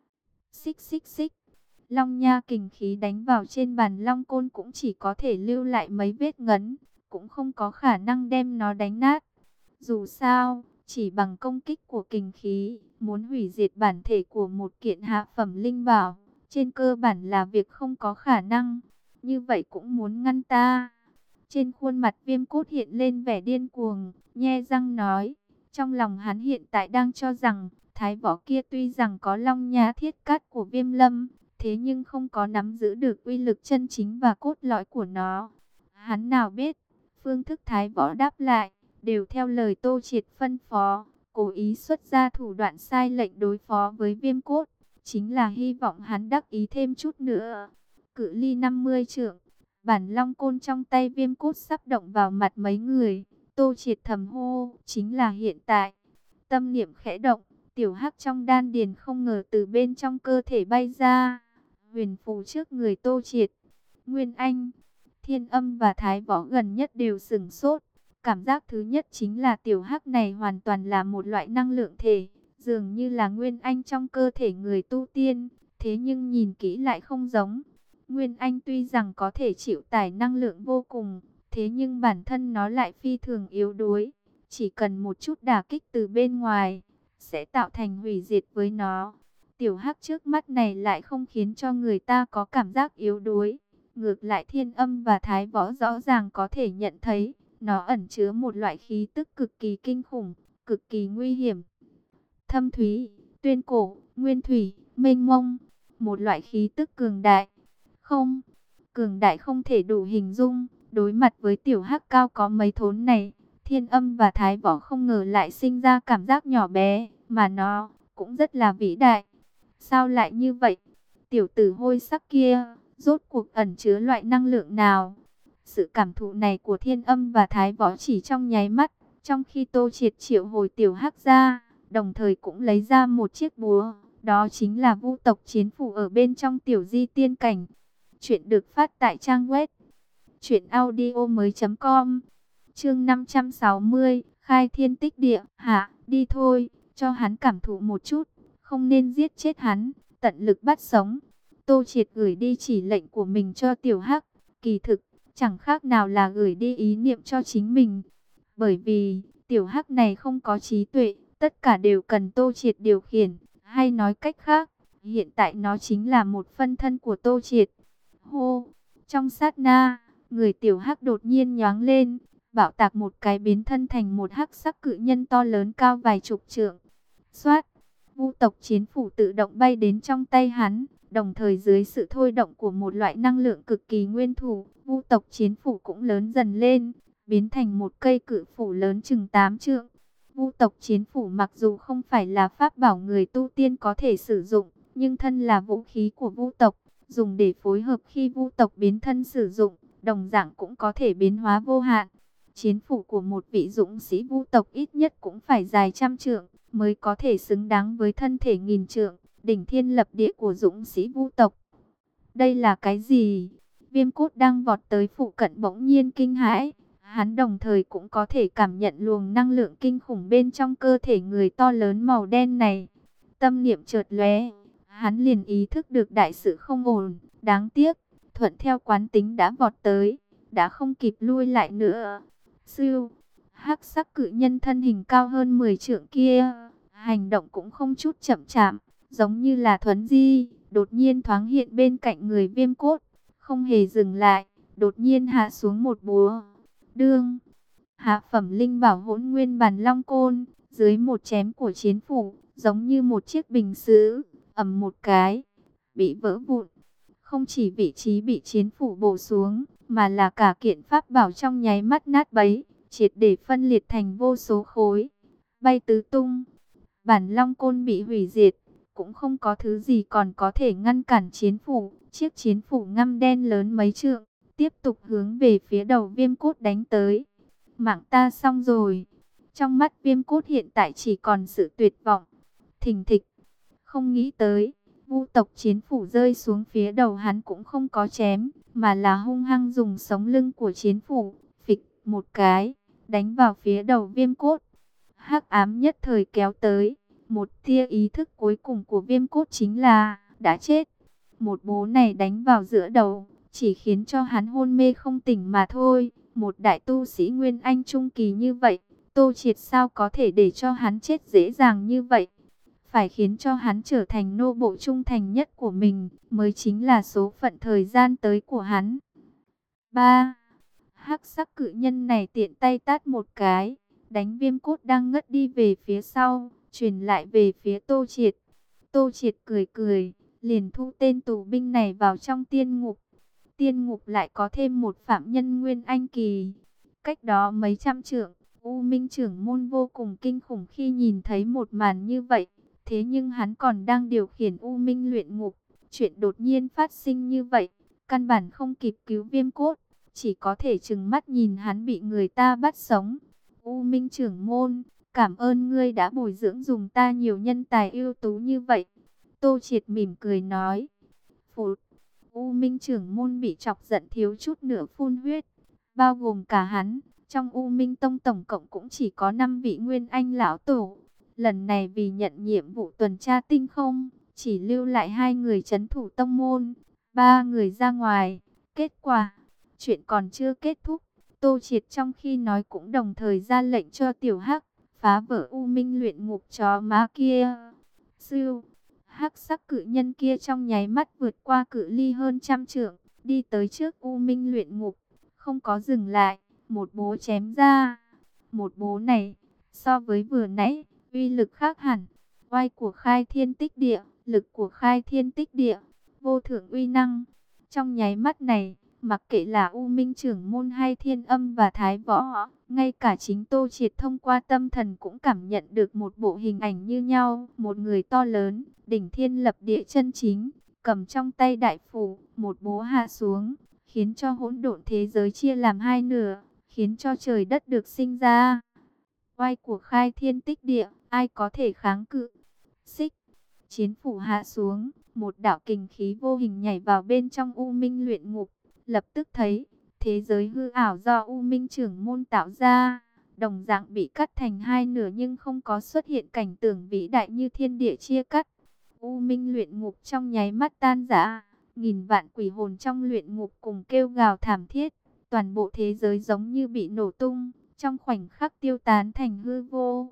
Xích xích xích, long nha kình khí đánh vào trên bàn long côn cũng chỉ có thể lưu lại mấy vết ngấn, cũng không có khả năng đem nó đánh nát. Dù sao, chỉ bằng công kích của kình khí, muốn hủy diệt bản thể của một kiện hạ phẩm linh bảo, trên cơ bản là việc không có khả năng. Như vậy cũng muốn ngăn ta. Trên khuôn mặt Viêm Cốt hiện lên vẻ điên cuồng, nhe răng nói. Trong lòng hắn hiện tại đang cho rằng, Thái Võ kia tuy rằng có long nha thiết cát của Viêm Lâm, thế nhưng không có nắm giữ được uy lực chân chính và cốt lõi của nó. Hắn nào biết, phương thức Thái Võ đáp lại, đều theo lời Tô Triệt phân phó, cố ý xuất ra thủ đoạn sai lệnh đối phó với Viêm Cốt, chính là hy vọng hắn đắc ý thêm chút nữa. Cự ly năm mươi trượng, bản long côn trong tay Viêm Cốt sắp động vào mặt mấy người. Tô Triệt thầm hô, chính là hiện tại. Tâm niệm khẽ động, tiểu hắc trong đan điền không ngờ từ bên trong cơ thể bay ra, huyền phù trước người Tô Triệt. Nguyên Anh, Thiên Âm và Thái Võ gần nhất đều sửng sốt. Cảm giác thứ nhất chính là tiểu hắc này hoàn toàn là một loại năng lượng thể, dường như là Nguyên Anh trong cơ thể người tu tiên, thế nhưng nhìn kỹ lại không giống. Nguyên Anh tuy rằng có thể chịu tải năng lượng vô cùng, thế nhưng bản thân nó lại phi thường yếu đuối, chỉ cần một chút đả kích từ bên ngoài, sẽ tạo thành hủy diệt với nó. Tiểu hắc trước mắt này lại không khiến cho người ta có cảm giác yếu đuối, ngược lại Thiên Âm và Thái Võ rõ ràng có thể nhận thấy, nó ẩn chứa một loại khí tức cực kỳ kinh khủng, cực kỳ nguy hiểm. Thâm thúy, tuyên cổ, nguyên thủy, mênh mông, một loại khí tức cường đại. Không, cường đại không thể đủ hình dung, đối mặt với tiểu hắc cao có mấy thốn này, Thiên Âm và Thái Võ không ngờ lại sinh ra cảm giác nhỏ bé, mà nó cũng rất là vĩ đại. Sao lại như vậy? Tiểu tử hôi sắc kia, rốt cuộc ẩn chứa loại năng lượng nào? Sự cảm thụ này của Thiên Âm và Thái Võ chỉ trong nháy mắt, trong khi Tô Triệt triệu hồi tiểu hắc ra, đồng thời cũng lấy ra một chiếc búa, đó chính là vu tộc chiến phủ ở bên trong tiểu di tiên cảnh. Chuyện được phát tại trang web truyện audio mới chấm com. Chương năm trăm sáu mươi, khai thiên tích địa. Hạ, đi thôi, cho hắn cảm thụ một chút, không nên giết chết hắn, tận lực bắt sống. Tô Triệt gửi đi chỉ lệnh của mình cho tiểu hắc, kỳ thực chẳng khác nào là gửi đi ý niệm cho chính mình. Bởi vì tiểu hắc này không có trí tuệ, Tất cả đều cần Tô Triệt điều khiển, hay nói cách khác, hiện tại nó chính là một phân thân của Tô Triệt. Hô, trong sát na, người tiểu hắc đột nhiên nhoáng lên, bạo tạc một cái biến thân thành một hắc sắc cự nhân to lớn cao vài chục trượng. Xoát, vu tộc chiến phủ tự động bay đến trong tay hắn, đồng thời dưới sự thôi động của một loại năng lượng cực kỳ nguyên thủ, vu tộc chiến phủ cũng lớn dần lên, biến thành một cây cự phủ lớn chừng tám trượng. Vu tộc chiến phủ mặc dù không phải là pháp bảo người tu tiên có thể sử dụng, nhưng thân là vũ khí của vu tộc, dùng để phối hợp khi vu tộc biến thân sử dụng, đồng dạng cũng có thể biến hóa vô hạn. Chiến phủ của một vị dũng sĩ vu tộc ít nhất cũng phải dài trăm trượng, mới có thể xứng đáng với thân thể nghìn trượng, đỉnh thiên lập địa của dũng sĩ vu tộc. Đây là cái gì? Viêm cốt đang vọt tới phụ cận bỗng nhiên kinh hãi. Hắn đồng thời cũng có thể cảm nhận luồng năng lượng kinh khủng bên trong cơ thể người to lớn màu đen này. Tâm niệm chợt lóe, hắn liền ý thức được đại sự không ổn. Đáng tiếc, thuận theo quán tính đã vọt tới, đã không kịp lui lại nữa. Sưu, hắc sắc cự nhân thân hình cao hơn mười trượng kia, hành động cũng không chút chậm chạp, giống như là thuấn di, đột nhiên thoáng hiện bên cạnh người Viêm cốt, không hề dừng lại, đột nhiên hạ xuống một búa. Đương, hạ phẩm linh bảo Hỗn Nguyên Bản Long Côn, dưới một chém của chiến phủ, giống như một chiếc bình sứ, ầm một cái, bị vỡ vụn. Không chỉ vị trí bị chiến phủ bổ xuống, mà là cả kiện pháp bảo trong nháy mắt nát bấy, triệt để phân liệt thành vô số khối, bay tứ tung. Bản Long Côn bị hủy diệt, cũng không có thứ gì còn có thể ngăn cản chiến phủ. Chiếc chiến phủ ngăm đen lớn mấy trượng, tiếp tục hướng về phía đầu Viêm cốt đánh tới. Mạng ta xong rồi. Trong mắt Viêm cốt hiện tại chỉ còn sự tuyệt vọng. Thình thịch, không nghĩ tới, vu tộc chiến phủ rơi xuống phía đầu hắn cũng không có chém, mà là hung hăng dùng sống lưng của chiến phủ, phịch một cái, đánh vào phía đầu Viêm cốt. Hắc ám nhất thời kéo tới, một tia ý thức cuối cùng của Viêm cốt chính là đã chết. Một bố này đánh vào giữa đầu, chỉ khiến cho hắn hôn mê không tỉnh mà thôi. Một đại tu sĩ Nguyên Anh trung kỳ như vậy, Tô Triệt sao có thể để cho hắn chết dễ dàng như vậy? Phải khiến cho hắn trở thành nô bộ trung thành nhất của mình, mới chính là số phận thời gian tới của hắn. ba. Hắc sắc cự nhân này tiện tay tát một cái, đánh Viêm cốt đang ngất đi về phía sau, truyền lại về phía Tô Triệt. Tô Triệt cười cười, liền thu tên tù binh này vào trong tiên ngục. Tiên ngục lại có thêm một phạm nhân Nguyên Anh kỳ. Cách đó mấy trăm trượng, U Minh trưởng môn vô cùng kinh khủng khi nhìn thấy một màn như vậy. Thế nhưng hắn còn đang điều khiển U Minh luyện ngục. Chuyện đột nhiên phát sinh như vậy, căn bản không kịp cứu Viêm cốt, chỉ có thể trừng mắt nhìn hắn bị người ta bắt sống. U Minh trưởng môn, cảm ơn ngươi đã bồi dưỡng dùng ta nhiều nhân tài ưu tú như vậy. Tô Triệt mỉm cười nói. Phụt, U Minh trưởng môn bị chọc giận thiếu chút nữa phun huyết, bao gồm cả hắn. Trong U Minh Tông tổng cộng cũng chỉ có năm vị Nguyên Anh lão tổ. Lần này vì nhận nhiệm vụ tuần tra tinh không, chỉ lưu lại hai người trấn thủ tông môn, ba người ra ngoài. Kết quả, chuyện còn chưa kết thúc. Tô Triệt trong khi nói cũng đồng thời ra lệnh cho Tiểu Hắc phá vỡ U Minh luyện ngục chó má kia. Sưu, hắc sắc cự nhân kia trong nháy mắt vượt qua cự ly hơn trăm trượng, đi tới trước U Minh luyện ngục, không có dừng lại, một bố chém ra. Một bố này, so với vừa nãy, uy lực khác hẳn. Oai của khai thiên tích địa, lực của khai thiên tích địa, vô thượng uy năng. Trong nháy mắt này, mặc kệ là U Minh trưởng môn hay Thiên Âm và Thái Võ, ngay cả chính Tô Triệt thông qua tâm thần cũng cảm nhận được một bộ hình ảnh như nhau. Một người to lớn, đỉnh thiên lập địa chân chính, cầm trong tay đại phủ, một bố hạ xuống, khiến cho hỗn độn thế giới chia làm hai nửa, khiến cho trời đất được sinh ra. Oai của khai thiên tích địa, ai có thể kháng cự? Xích, chiến phủ hạ xuống, một đạo kình khí vô hình nhảy vào bên trong U Minh luyện ngục. Lập tức thấy, thế giới hư ảo do U Minh trưởng môn tạo ra, đồng dạng bị cắt thành hai nửa nhưng không có xuất hiện cảnh tượng vĩ đại như thiên địa chia cắt. U Minh luyện ngục trong nháy mắt tan rã, nghìn vạn quỷ hồn trong luyện ngục cùng kêu gào thảm thiết. Toàn bộ thế giới giống như bị nổ tung, trong khoảnh khắc tiêu tán thành hư vô.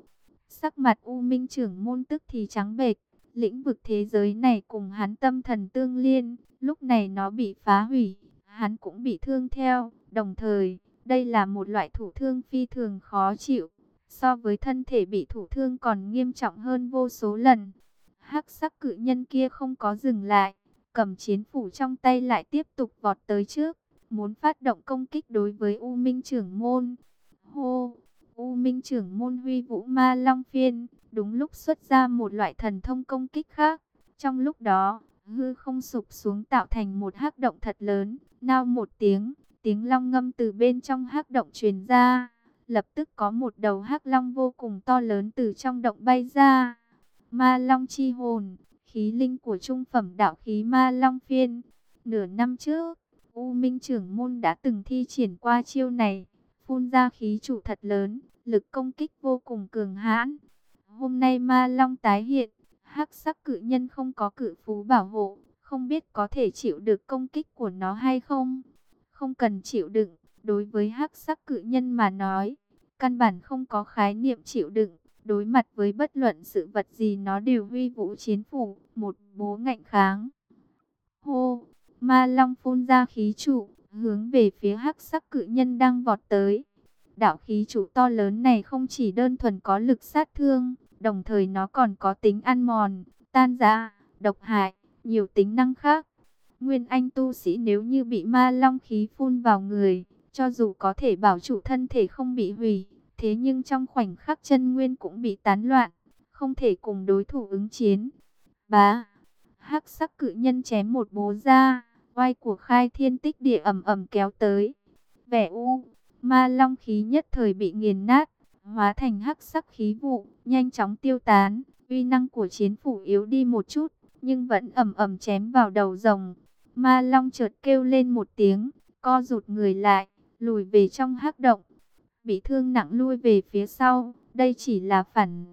Sắc mặt U Minh trưởng môn tức thì trắng bệch. Lĩnh vực thế giới này cùng hắn tâm thần tương liên, lúc này nó bị phá hủy, hắn cũng bị thương theo. Đồng thời, đây là một loại thủ thương phi thường khó chịu, so với thân thể bị thủ thương còn nghiêm trọng hơn vô số lần. Hắc sắc cự nhân kia không có dừng lại, cầm chiến phủ trong tay lại tiếp tục vọt tới trước, muốn phát động công kích đối với U Minh trưởng môn. Hô! U Minh trưởng môn huy vũ ma long phiên, đúng lúc xuất ra một loại thần thông công kích khác. Trong lúc đó, hư không sụp xuống tạo thành một hắc động thật lớn, nao một tiếng, tiếng long ngâm từ bên trong hắc động truyền ra. Lập tức có một đầu hắc long vô cùng to lớn từ trong động bay ra. Ma long chi hồn, khí linh của trung phẩm đạo khí ma long phiên. Nửa năm trước, U Minh trưởng môn đã từng thi triển qua chiêu này, phun ra khí trụ thật lớn, lực công kích vô cùng cường hãn. Hôm nay ma long tái hiện, hắc sắc cự nhân không có cự phú bảo hộ, không biết có thể chịu được công kích của nó hay không. Không cần chịu đựng, đối với hắc sắc cự nhân mà nói, căn bản không có khái niệm chịu đựng. Đối mặt với bất luận sự vật gì nó đều huy vũ chiến phủ, một bố ngạnh kháng. Hô! Ma long phun ra khí trụ, hướng về phía hắc sắc cự nhân đang vọt tới. Đạo khí trụ to lớn này không chỉ đơn thuần có lực sát thương, đồng thời nó còn có tính ăn mòn, tan rã, độc hại, nhiều tính năng khác. Nguyên anh tu sĩ nếu như bị ma long khí phun vào người, cho dù có thể bảo trụ thân thể không bị hủy, thế nhưng trong khoảnh khắc chân nguyên cũng bị tán loạn, không thể cùng đối thủ ứng chiến. Bá! Hắc sắc cự nhân chém một búa ra, oai của khai thiên tích địa ầm ầm kéo tới. Vẻ u, ma long khí nhất thời bị nghiền nát, hóa thành hắc sắc khí vụ, nhanh chóng tiêu tán. Uy năng của chiến phủ yếu đi một chút, nhưng vẫn ầm ầm chém vào đầu rồng. Ma long chợt kêu lên một tiếng, co rụt người lại, lùi về trong hắc động. Bị thương nặng lui về phía sau, đây chỉ là phản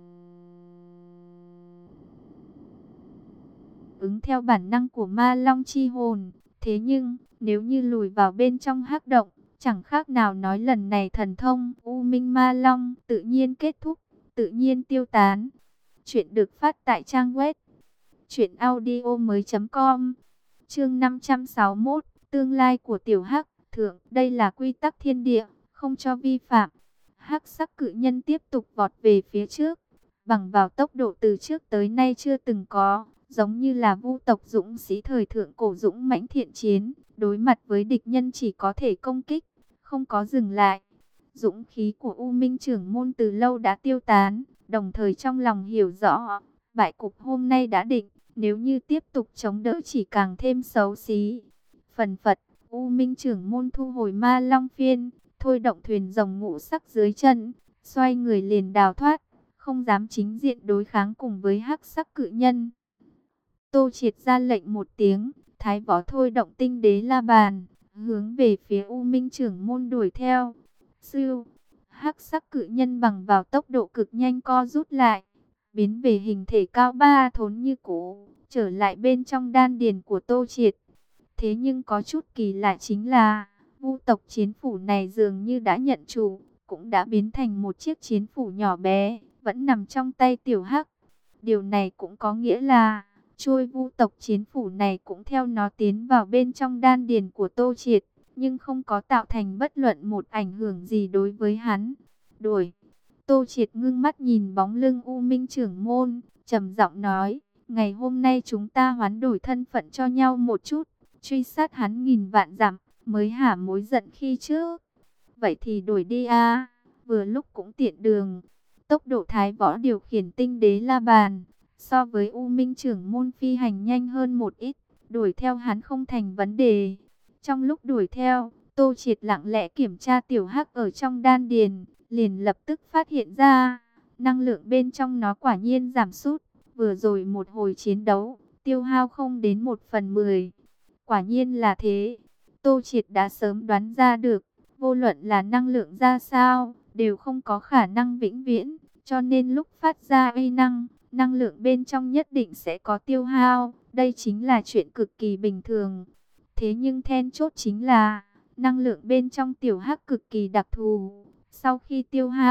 ứng theo bản năng của ma long chi hồn. Thế nhưng, nếu như lùi vào bên trong hắc động, chẳng khác nào nói lần này thần thông U Minh Ma Long tự nhiên kết thúc, tự nhiên tiêu tán. Chuyện được phát tại trang web truyện audio mới chấm com. Chương năm trăm sáu mươi mốt, tương lai của tiểu hắc thượng, đây là quy tắc thiên địa, không cho vi phạm. Hắc sắc cự nhân tiếp tục vọt về phía trước, bằng vào tốc độ từ trước tới nay chưa từng có, giống như là vu tộc dũng sĩ thời thượng cổ dũng mãnh thiện chiến, đối mặt với địch nhân chỉ có thể công kích, không có dừng lại. Dũng khí của U Minh trưởng môn từ lâu đã tiêu tán, đồng thời trong lòng hiểu rõ, bại cục hôm nay đã định, nếu như tiếp tục chống đỡ chỉ càng thêm xấu xí. Phần phật, U Minh trưởng môn thu hồi ma long phiên, thôi động thuyền rồng ngũ sắc dưới chân, xoay người liền đào thoát, không dám chính diện đối kháng cùng với hắc sắc cự nhân. Tô Triệt ra lệnh một tiếng, thái võ thôi động tinh đế la bàn, hướng về phía U Minh trưởng môn đuổi theo. Sưu, hắc sắc cự nhân bằng vào tốc độ cực nhanh co rút lại, biến về hình thể cao ba thốn như cũ, trở lại bên trong đan điền của Tô Triệt. Thế nhưng có chút kỳ lạ chính là, vu tộc chiến phủ này dường như đã nhận chủ, cũng đã biến thành một chiếc chiến phủ nhỏ bé, vẫn nằm trong tay tiểu hắc. Điều này cũng có nghĩa là, trôi vu tộc chiến phủ này cũng theo nó tiến vào bên trong đan điền của Tô Triệt, nhưng không có tạo thành bất luận một ảnh hưởng gì đối với hắn. Đuổi. Tô Triệt ngưng mắt nhìn bóng lưng U Minh trưởng môn, trầm giọng nói, ngày hôm nay chúng ta hoán đổi thân phận cho nhau một chút, truy sát hắn nghìn vạn dặm, mới hả mối giận khi trước. Vậy thì đổi đi a, vừa lúc cũng tiện đường. Tốc độ thái võ điều khiển tinh đế la bàn, so với U Minh trưởng môn phi hành nhanh hơn một ít, đuổi theo hắn không thành vấn đề. Trong lúc đuổi theo, Tô Triệt lặng lẽ kiểm tra tiểu hắc ở trong đan điền, liền lập tức phát hiện ra, năng lượng bên trong nó quả nhiên giảm sút. Vừa rồi một hồi chiến đấu, tiêu hao không đến một phần mười. Quả nhiên là thế. Tô Triệt đã sớm đoán ra được, vô luận là năng lượng ra sao, đều không có khả năng vĩnh viễn, cho nên lúc phát ra uy năng, năng lượng bên trong nhất định sẽ có tiêu hao, đây chính là chuyện cực kỳ bình thường. Thế nhưng then chốt chính là, năng lượng bên trong tiểu hắc cực kỳ đặc thù, sau khi tiêu hao,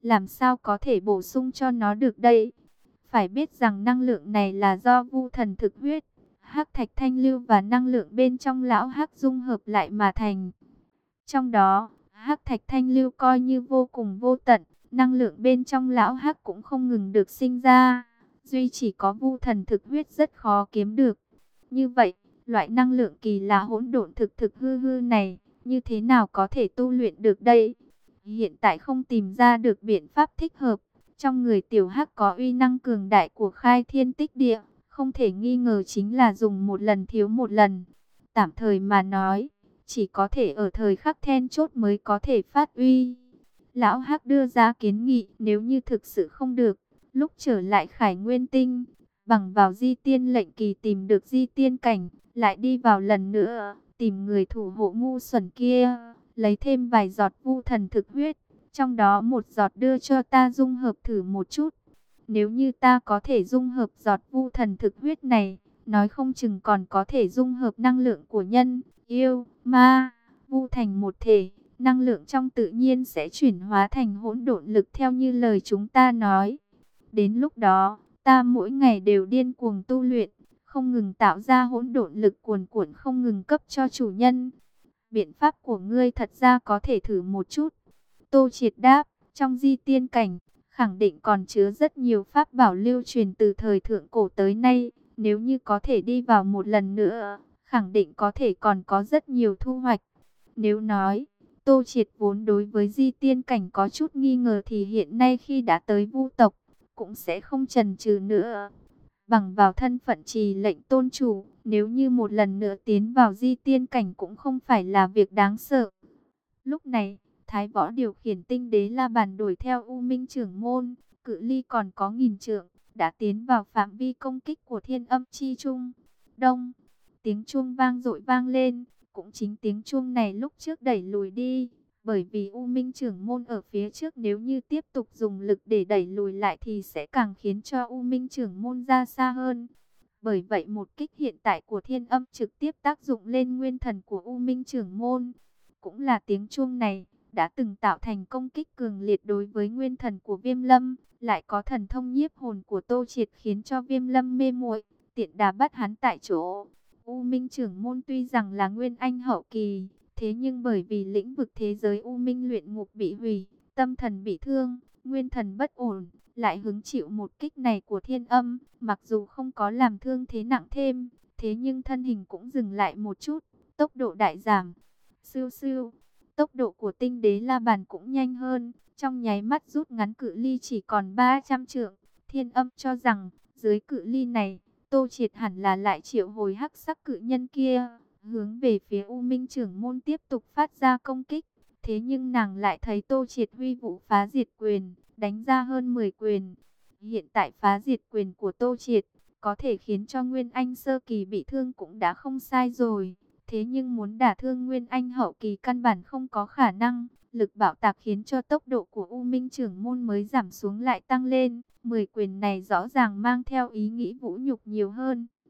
làm sao có thể bổ sung cho nó được đây? Phải biết rằng năng lượng này là do Vu Thần thực huyết, hắc thạch thanh lưu và năng lượng bên trong lão hắc dung hợp lại mà thành. Trong đó, hắc thạch thanh lưu coi như vô cùng vô tận, năng lượng bên trong lão hắc cũng không ngừng được sinh ra, duy chỉ có Vu Thần thực huyết rất khó kiếm được. Như vậy, loại năng lượng kỳ lạ hỗn độn thực thực hư hư này, như thế nào có thể tu luyện được đây? Hiện tại không tìm ra được biện pháp thích hợp. Trong người tiểu hắc có uy năng cường đại của khai thiên tích địa, không thể nghi ngờ chính là dùng một lần thiếu một lần. Tạm thời mà nói, chỉ có thể ở thời khắc then chốt mới có thể phát uy. Lão hắc đưa ra kiến nghị, nếu như thực sự không được, lúc trở lại Khải Nguyên Tinh, bằng vào di tiên lệnh kỳ tìm được di tiên cảnh, lại đi vào lần nữa, tìm người thủ hộ ngu xuẩn kia, lấy thêm vài giọt Vu Thần thực huyết, trong đó một giọt đưa cho ta dung hợp thử một chút. Nếu như ta có thể dung hợp giọt Vu Thần thực huyết này, nói không chừng còn có thể dung hợp năng lượng của nhân, yêu, ma, vu thành một thể, năng lượng trong tự nhiên sẽ chuyển hóa thành hỗn độn lực theo như lời chúng ta nói. Đến lúc đó, ta mỗi ngày đều điên cuồng tu luyện, không ngừng tạo ra hỗn độn lực cuồn cuộn không ngừng cấp cho chủ nhân. Biện pháp của ngươi thật ra có thể thử một chút. Tô Triệt đáp, trong di tiên cảnh, khẳng định còn chứa rất nhiều pháp bảo lưu truyền từ thời thượng cổ tới nay. Nếu như có thể đi vào một lần nữa, khẳng định có thể còn có rất nhiều thu hoạch. Nếu nói, Tô Triệt vốn đối với di tiên cảnh có chút nghi ngờ thì hiện nay khi đã tới Vu tộc, cũng sẽ không chần chừ nữa. Bằng vào thân phận trì lệnh tôn chủ, nếu như một lần nữa tiến vào di tiên cảnh cũng không phải là việc đáng sợ. Lúc này, Thái Võ điều khiển tinh đế la bàn đuổi theo U Minh trưởng môn, cự ly còn có nghìn trượng, đã tiến vào phạm vi công kích của thiên âm chi trung. Đông, tiếng chuông vang dội vang lên, cũng chính tiếng chuông này lúc trước đẩy lùi đi. Bởi vì U Minh trưởng môn ở phía trước, nếu như tiếp tục dùng lực để đẩy lùi lại thì sẽ càng khiến cho U Minh trưởng môn ra xa hơn. Bởi vậy một kích hiện tại của thiên âm trực tiếp tác dụng lên nguyên thần của U Minh trưởng môn. Cũng là tiếng chuông này đã từng tạo thành công kích cường liệt đối với nguyên thần của Viêm Lâm, lại có thần thông nhiếp hồn của Tô Triệt khiến cho Viêm Lâm mê muội, tiện đà bắt hắn tại chỗ. U Minh trưởng môn tuy rằng là nguyên anh hậu kỳ, thế nhưng bởi vì lĩnh vực thế giới U Minh luyện ngục bị hủy, tâm thần bị thương, nguyên thần bất ổn, lại hứng chịu một kích này của thiên âm, mặc dù không có làm thương thế nặng thêm, thế nhưng thân hình cũng dừng lại một chút, tốc độ đại giảm. Siêu siêu, tốc độ của tinh đế la bàn cũng nhanh hơn, trong nháy mắt rút ngắn cự ly chỉ còn ba trăm trượng. Thiên âm cho rằng, dưới cự ly này, Tô Triệt hẳn là lại triệu hồi hắc sắc cự nhân kia, hướng về phía U Minh trưởng môn tiếp tục phát ra công kích. Thế nhưng nàng lại thấy Tô Triệt huy vũ phá diệt quyền, đánh ra hơn mười quyền. Hiện tại phá diệt quyền của Tô Triệt, có thể khiến cho Nguyên Anh sơ kỳ bị thương cũng đã không sai rồi. Thế nhưng muốn đả thương Nguyên Anh hậu kỳ căn bản không có khả năng. Lực bạo tạc khiến cho tốc độ của U Minh trưởng môn mới giảm xuống lại tăng lên. Mười quyền này rõ ràng mang theo ý nghĩ vũ nhục nhiều hơn.